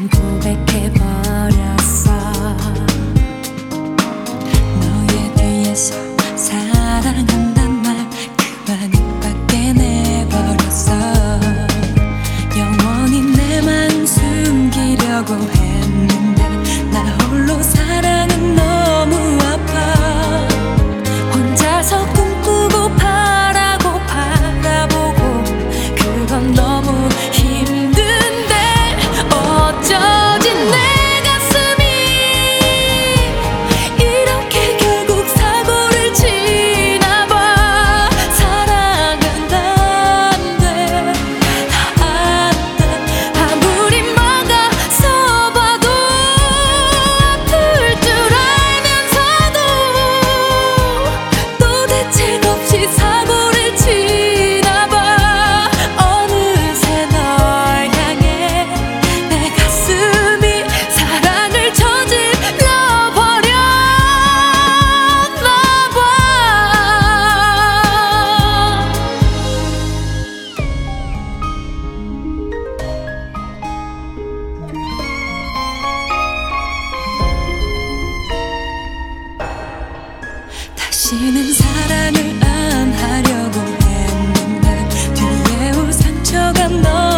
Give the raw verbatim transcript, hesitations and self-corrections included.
난 고백해버렸어. 너의 뒤에서 사랑한단 말 그만 입 밖에 내버렸어. 영원히 내만 숨기려고 했는데 나 홀로 사랑은 너무 아파. 혼자서 꿈꾸고 바라고 바라보고 그건 너무 힘든데 어쩌지 내 가슴이 이렇게 결국 사고를 치나봐. 사랑은 안돼 안돼 아무리 막아서 봐도 아플 줄 알면서도 또 대책 없이 사고를 치나봐. 어느새 널 향해 내 가슴이 사랑을 저질러 버렸나봐. 다시는 사랑을 안 하려고 했는데 뒤에 올 상처가 너